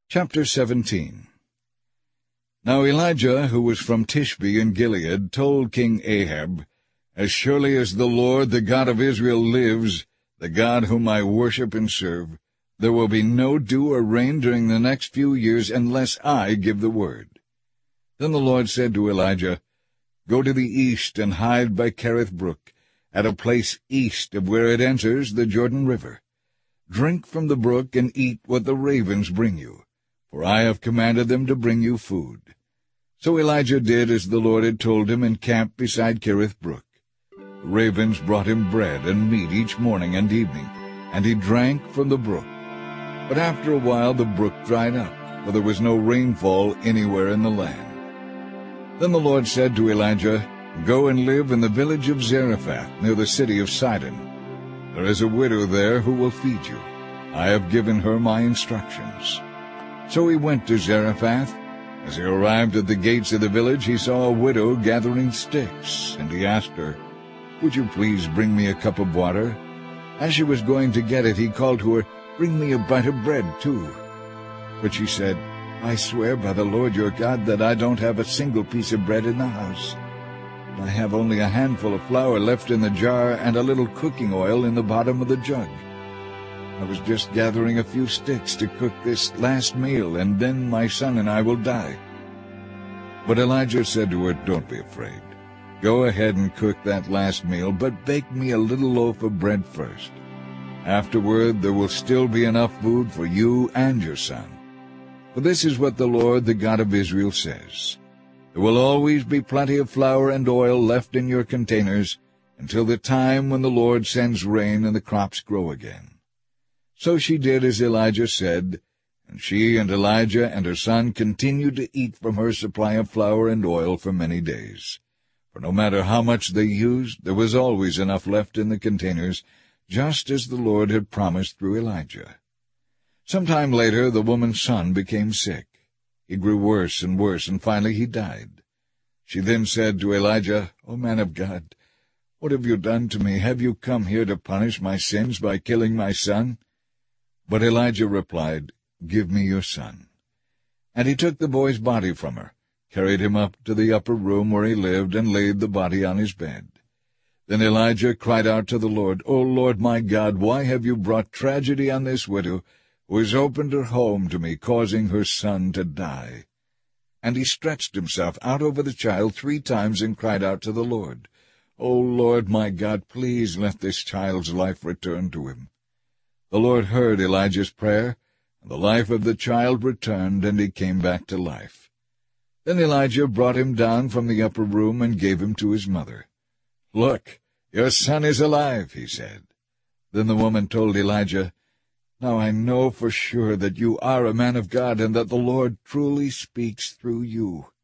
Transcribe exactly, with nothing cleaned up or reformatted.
Chapter seventeen. Now Elijah, who was from Tishbe in Gilead, told King Ahab, As surely as the Lord, the God of Israel, lives, the God whom I worship and serve, there will be no dew or rain during the next few years unless I give the word. Then the Lord said to Elijah, Go to the east and hide by Kerith Brook, at a place east of where it enters the Jordan River. Drink from the brook and eat what the ravens bring you, for I have commanded them to bring you food. So Elijah did as the Lord had told him and camped beside Kerith Brook. The ravens brought him bread and meat each morning and evening, and he drank from the brook. But after a while the brook dried up, for there was no rainfall anywhere in the land. Then the Lord said to Elijah, Go and live in the village of Zarephath, near the city of Sidon. There is a widow there who will feed you. I have given her my instructions. So he went to Zarephath. As he arrived at the gates of the village, he saw a widow gathering sticks, and he asked her, Would you please bring me a cup of water? As she was going to get it, he called to her, Bring me a bite of bread, too. But she said, I swear by the Lord your God that I don't have a single piece of bread in the house. I have only a handful of flour left in the jar and a little cooking oil in the bottom of the jug. I was just gathering a few sticks to cook this last meal, and then my son and I will die. But Elijah said to her, Don't be afraid. Go ahead and cook that last meal, but bake me a little loaf of bread first. Afterward there will still be enough food for you and your son. For this is what the Lord, the God of Israel, says. There will always be plenty of flour and oil left in your containers until the time when the Lord sends rain and the crops grow again. So she did as Elijah said, and she and Elijah and her son continued to eat from her supply of flour and oil for many days. For no matter how much they used, there was always enough left in the containers, just as the Lord had promised through Elijah. Some time later the woman's son became sick. He grew worse and worse, and finally he died. She then said to Elijah, O man of God, what have you done to me? Have you come here to punish my sins by killing my son? But Elijah replied, Give me your son. And he took the boy's body from her, carried him up to the upper room where he lived, and laid the body on his bed. Then Elijah cried out to the Lord, O Lord my God, why have you brought tragedy on this widow, who has opened her home to me, causing her son to die? And he stretched himself out over the child three times and cried out to the Lord, O Lord my God, please let this child's life return to him. The Lord heard Elijah's prayer, and the life of the child returned, and he came back to life. Then Elijah brought him down from the upper room and gave him to his mother. Look, your son is alive, he said. Then the woman told Elijah, Now I know for sure that you are a man of God, and that the Lord truly speaks through you.